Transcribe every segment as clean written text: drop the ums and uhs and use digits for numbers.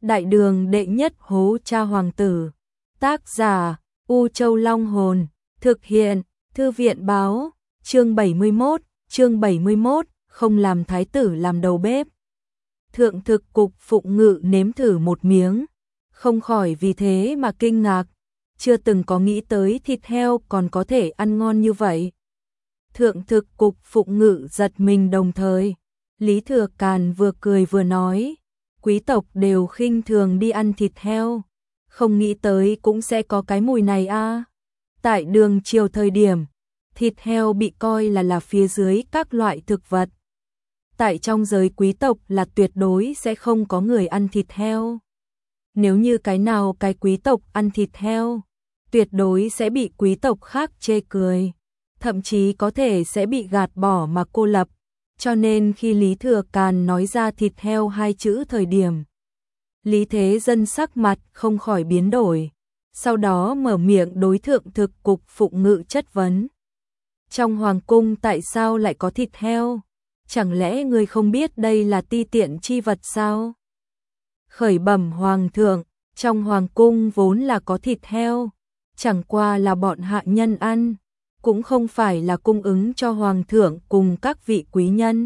Đại đường đệ nhất hố cha hoàng tử. Tác giả U Châu Long Hồn. Thực hiện Thư viện Báo. Chương 71, không làm thái tử làm đầu bếp. Thượng thực cục Phụng Ngự nếm thử một miếng, không khỏi vì thế mà kinh ngạc, chưa từng có nghĩ tới thịt heo còn có thể ăn ngon như vậy. Thượng thực cục Phụng Ngự giật mình, đồng thời Lý Thừa Càn vừa cười vừa nói, quý tộc đều khinh thường đi ăn thịt heo, không nghĩ tới cũng sẽ có cái mùi này a. Tại đường triều thời điểm, thịt heo bị coi là phía dưới các loại thực vật. Tại trong giới quý tộc là tuyệt đối sẽ không có người ăn thịt heo. Nếu như cái quý tộc ăn thịt heo, tuyệt đối sẽ bị quý tộc khác chê cười, thậm chí có thể sẽ bị gạt bỏ mà cô lập. Cho nên khi Lý Thừa Càn nói ra thịt heo hai chữ thời điểm, Lý Thế Dân sắc mặt không khỏi biến đổi, sau đó mở miệng đối thượng thực cục Phụng Ngự chất vấn. Trong hoàng cung tại sao lại có thịt heo? Chẳng lẽ ngươi không biết đây là ti tiện chi vật sao? Khởi bẩm hoàng thượng, trong hoàng cung vốn là có thịt heo, chẳng qua là bọn hạ nhân ăn, cũng không phải là cung ứng cho hoàng thượng cùng các vị quý nhân.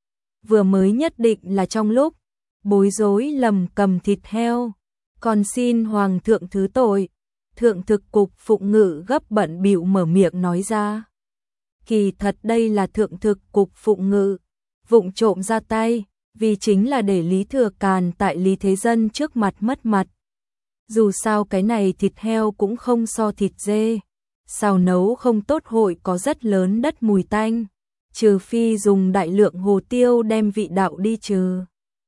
Vừa mới nhất định là trong lúc bối rối lầm cầm thịt heo, còn xin hoàng thượng thứ tội. Thượng thực cục Phụng Ngự gấp bận bịu mở miệng nói ra. Kỳ thật đây là thượng thực cục Phụng Ngự vụng trộm ra tay, vì chính là để Lý Thừa Càn tại Lý Thế Dân trước mặt mất mặt. Dù sao cái này thịt heo cũng không so thịt dê, xào nấu không tốt hội có rất lớn đất mùi tanh, trừ phi dùng đại lượng hồ tiêu đem vị đạo đi trừ.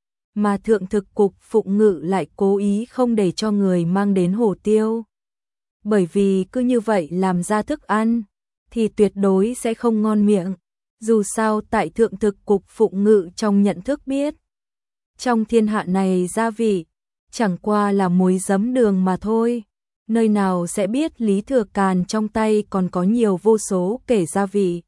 Mà thượng thực cục Phụng Ngự lại cố ý không để cho người mang đến hồ tiêu. Bởi vì cứ như vậy làm ra thức ăn thì tuyệt đối sẽ không ngon miệng. Dù sao tại thượng thực cục Phụng Ngự trong nhận thức biết, trong thiên hạ này gia vị chẳng qua là muối giấm đường mà thôi, nơi nào sẽ biết Lý Thừa Càn trong tay còn có nhiều vô số kể gia vị.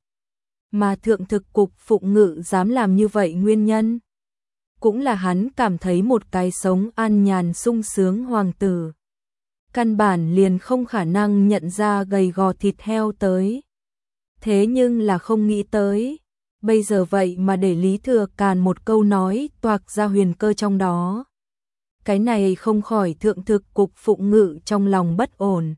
Mà thượng thực cục Phụng Ngự dám làm như vậy nguyên nhân cũng là hắn cảm thấy một cái sống an nhàn sung sướng hoàng tử căn bản liền không khả năng nhận ra gầy gò thịt heo tới. Thế nhưng là không nghĩ tới, bây giờ vậy mà để Lý Thừa Càn một câu nói toạc ra huyền cơ trong đó. Cái này không khỏi thượng thực cục Phụng Ngự trong lòng bất ổn.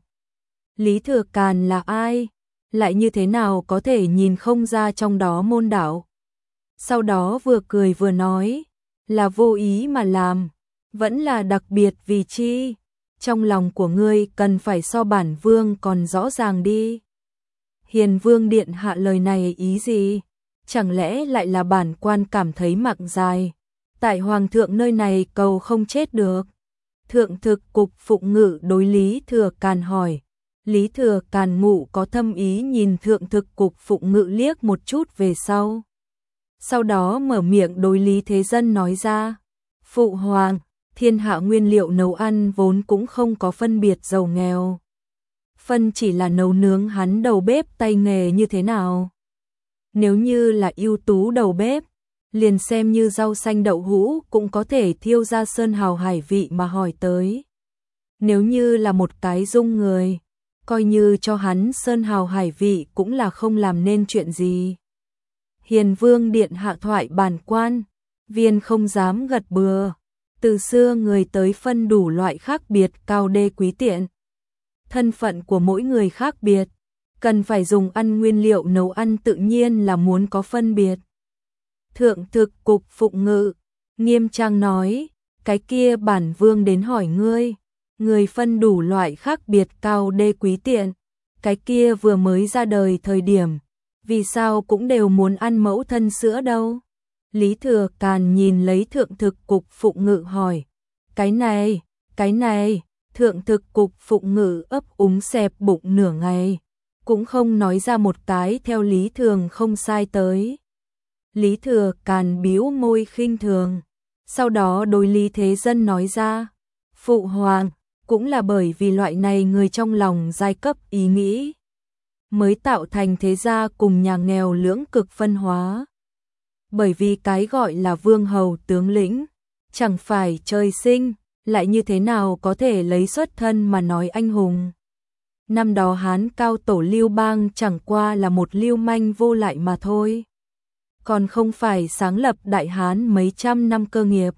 Lý Thừa Càn là ai? Lại như thế nào có thể nhìn không ra trong đó môn đạo? Sau đó vừa cười vừa nói, là vô ý mà làm, vẫn là đặc biệt vì chi? Trong lòng của ngươi cần phải so bản vương còn rõ ràng đi. Hiền vương điện hạ lời này ý gì? Chẳng lẽ lại là bản quan cảm thấy mạng dài, tại hoàng thượng nơi này cầu không chết được? Thượng thực cục Phụng Ngự đối Lý Thừa Càn hỏi. Lý Thừa Càn ngụ có thâm ý nhìn thượng thực cục Phụng Ngự liếc một chút về sau. Sau đó mở miệng đối Lý Thế Dân nói ra. Phụ hoàng, thiên hạ nguyên liệu nấu ăn vốn cũng không có phân biệt giàu nghèo. Phân chỉ là nấu nướng hắn đầu bếp tay nghề như thế nào. Nếu như là ưu tú đầu bếp, liền xem như rau xanh đậu hũ cũng có thể thiêu ra sơn hào hải vị mà hỏi tới. Nếu như là một cái dung người, coi như cho hắn sơn hào hải vị cũng là không làm nên chuyện gì. Hiền vương điện hạ thoại bản quan, viên không dám gật bừa. Từ xưa người tới phân đủ loại khác biệt cao đê quý tiện. Thân phận của mỗi người khác biệt, cần phải dùng ăn nguyên liệu nấu ăn tự nhiên là muốn có phân biệt. Thượng thực cục Phụng Ngự nghiêm trang nói, cái kia bản vương đến hỏi ngươi, người phân đủ loại khác biệt cao đê quý tiện, cái kia vừa mới ra đời thời điểm, vì sao cũng đều muốn ăn mẫu thân sữa đâu? Lý Thừa Càn nhìn lấy thượng thực cục Phụng Ngự hỏi, cái này, thượng thực cục Phụng Ngự ấp úng xẹp bụng nửa ngày, cũng không nói ra một cái theo lý thường không sai tới. Lý Thừa Càn bĩu môi khinh thường, sau đó đối Lý Thế Dân nói ra, phụ hoàng, cũng là bởi vì loại này người trong lòng giai cấp ý nghĩ, mới tạo thành thế gia cùng nhà nghèo lưỡng cực phân hóa. Bởi vì cái gọi là vương hầu tướng lĩnh, chẳng phải trời sinh lại như thế nào có thể lấy xuất thân mà nói anh hùng. Năm đó Hán cao tổ Lưu Bang chẳng qua là một lưu manh vô lại mà thôi. Còn không phải sáng lập Đại Hán mấy trăm năm cơ nghiệp.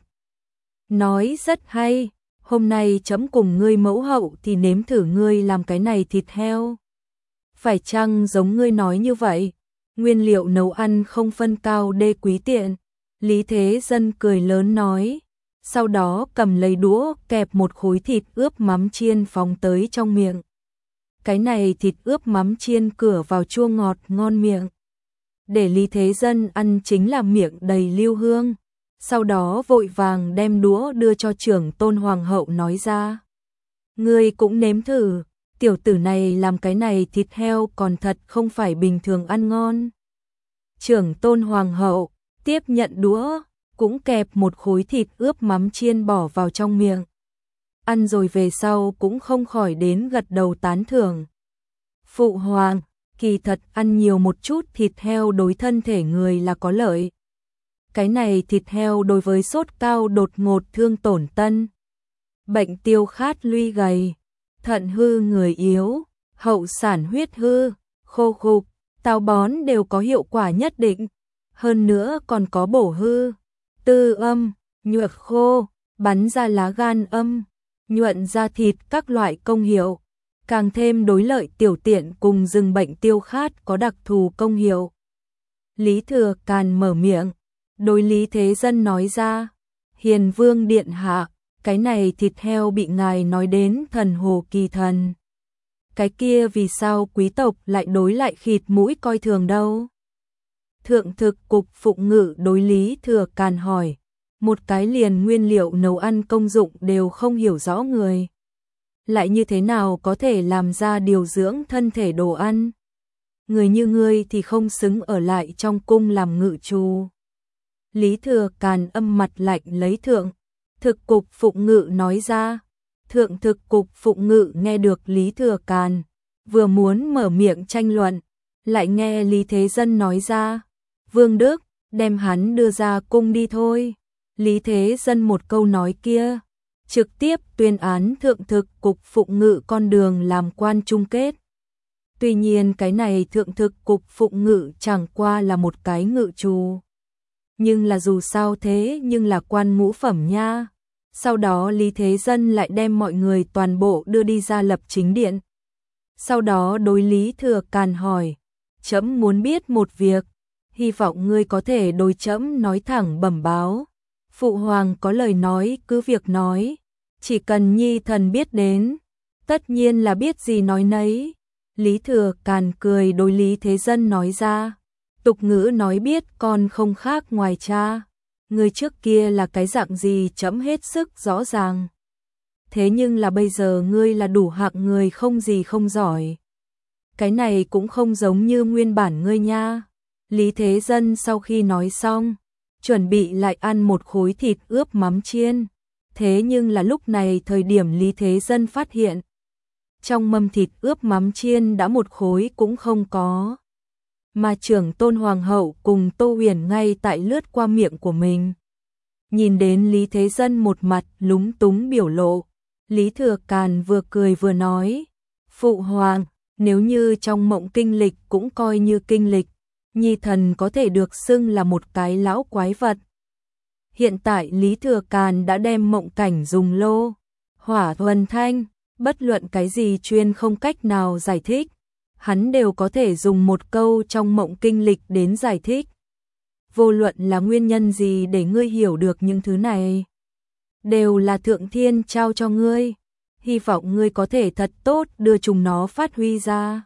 Nói rất hay, hôm nay chấm cùng ngươi mẫu hậu thì nếm thử ngươi làm cái này thịt heo. Phải chăng giống ngươi nói như vậy? Nguyên liệu nấu ăn không phân cao đê quý tiện. Lý Thế Dân cười lớn nói, sau đó cầm lấy đũa kẹp một khối thịt ướp mắm chiên phóng tới trong miệng. Cái này thịt ướp mắm chiên cửa vào chua ngọt ngon miệng. Để Lý Thế Dân ăn chính là miệng đầy lưu hương. Sau đó vội vàng đem đũa đưa cho trưởng tôn hoàng hậu nói ra. Ngươi cũng nếm thử, tiểu tử này làm cái này thịt heo còn thật không phải bình thường ăn ngon. Trưởng tôn hoàng hậu tiếp nhận đũa, cũng kẹp một khối thịt ướp mắm chiên bỏ vào trong miệng. Ăn rồi về sau cũng không khỏi đến gật đầu tán thưởng. Phụ hoàng, kỳ thật ăn nhiều một chút thịt heo đối thân thể người là có lợi. Cái này thịt heo đối với sốt cao đột ngột thương tổn tân, bệnh tiêu khát luy gầy, thận hư người yếu, hậu sản huyết hư, khô khục, táo bón đều có hiệu quả nhất định. Hơn nữa còn có bổ hư, tư âm, nhuận khô, bắn ra lá gan âm, nhuận ra thịt các loại công hiệu. Càng thêm đối lợi tiểu tiện cùng dừng bệnh tiêu khát có đặc thù công hiệu. Lý Thừa Càn mở miệng, đối Lý Thế Dân nói ra, Hiền Vương điện hạ, cái này thịt heo bị ngài nói đến thần hồ kỳ thần. Cái kia vì sao quý tộc lại đối lại khịt mũi coi thường đâu? Thượng thực cục Phụng Ngự đối Lý Thừa Càn hỏi, một cái liền nguyên liệu nấu ăn công dụng đều không hiểu rõ người. Lại như thế nào có thể làm ra điều dưỡng thân thể đồ ăn? Người như ngươi thì không xứng ở lại trong cung làm ngự trù. Lý Thừa Càn âm mặt lạnh lấy thượng thực cục Phụng Ngự nói ra. Thượng thực cục Phụng Ngự nghe được Lý Thừa Càn, vừa muốn mở miệng tranh luận, lại nghe Lý Thế Dân nói ra, Vương Đức, đem hắn đưa ra cung đi thôi. Lý Thế Dân một câu nói kia, trực tiếp tuyên án thượng thực cục Phụng Ngự con đường làm quan chung kết. Tuy nhiên cái này thượng thực cục Phụng Ngự chẳng qua là một cái ngự trù. Nhưng là dù sao thế nhưng là quan ngũ phẩm nha. Sau đó Lý Thế Dân lại đem mọi người toàn bộ đưa đi ra lập chính điện. Sau đó đối Lý Thừa Càn hỏi, trẫm muốn biết một việc, hy vọng ngươi có thể đối trẫm nói thẳng bẩm báo. Phụ hoàng có lời nói cứ việc nói, chỉ cần nhi thần biết đến, tất nhiên là biết gì nói nấy. Lý Thừa Càn cười đối Lý Thế Dân nói ra, tục ngữ nói biết con không khác ngoài cha, người trước kia là cái dạng gì trẫm hết sức rõ ràng. Thế nhưng là bây giờ ngươi là đủ hạng người không gì không giỏi. Cái này cũng không giống như nguyên bản ngươi nha. Lý Thế Dân sau khi nói xong, chuẩn bị lại ăn một khối thịt ướp mắm chiên. Thế nhưng là lúc này thời điểm Lý Thế Dân phát hiện, trong mâm thịt ướp mắm chiên đã một khối cũng không có. Mà trưởng tôn hoàng hậu cùng Tô Huyền ngay tại lướt qua miệng của mình. Nhìn đến Lý Thế Dân một mặt lúng túng biểu lộ, Lý Thừa Càn vừa cười vừa nói, Phụ hoàng, nếu như trong mộng kinh lịch cũng coi như kinh lịch, nhi thần có thể được xưng là một cái lão quái vật. Hiện tại Lý Thừa Càn đã đem mộng cảnh dùng lô, hỏa thuần thanh, bất luận cái gì chuyên không cách nào giải thích, hắn đều có thể dùng một câu trong mộng kinh lịch đến giải thích. Vô luận là nguyên nhân gì để ngươi hiểu được những thứ này, đều là thượng thiên trao cho ngươi, hy vọng ngươi có thể thật tốt đưa chúng nó phát huy ra.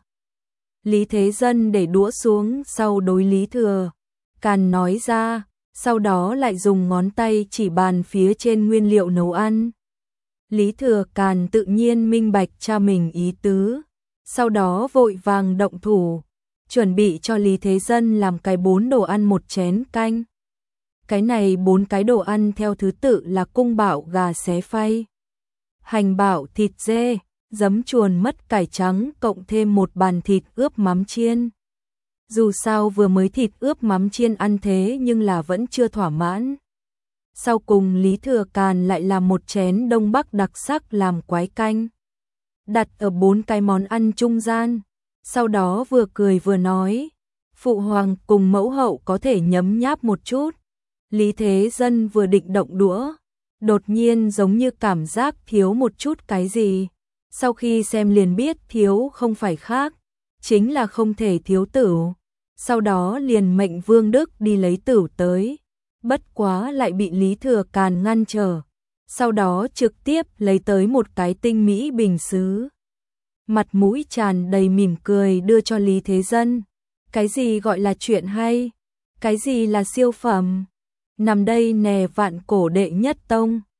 Lý Thế Dân để đũa xuống sau đối Lý Thừa Càn nói ra, sau đó lại dùng ngón tay chỉ bàn phía trên nguyên liệu nấu ăn. Lý Thừa Càn tự nhiên minh bạch cha mình ý tứ, sau đó vội vàng động thủ, chuẩn bị cho Lý Thế Dân làm cái 4 đồ ăn một chén canh. Cái này 4 cái đồ ăn theo thứ tự là cung bảo gà xé phay, hành bảo thịt dê, giấm chuồn mất cải trắng cộng thêm một bàn thịt ướp mắm chiên. Dù sao vừa mới thịt ướp mắm chiên ăn thế nhưng là vẫn chưa thỏa mãn. Sau cùng Lý Thừa Càn lại làm một chén Đông Bắc đặc sắc làm quái canh, đặt ở 4 cái món ăn trung gian, sau đó vừa cười vừa nói, phụ hoàng cùng mẫu hậu có thể nhấm nháp một chút. Lý Thế Dân vừa định động đũa, đột nhiên giống như cảm giác thiếu một chút cái gì, sau khi xem liền biết thiếu không phải khác, chính là không thể thiếu tửu, sau đó liền mệnh Vương Đức đi lấy tửu tới, bất quá lại bị Lý Thừa Càn ngăn trở, sau đó trực tiếp lấy tới một cái tinh mỹ bình sứ. Mặt mũi tràn đầy mỉm cười đưa cho Lý Thế Dân. Cái gì gọi là chuyện hay? Cái gì là siêu phẩm? Nằm đây nè vạn cổ đệ nhất tông.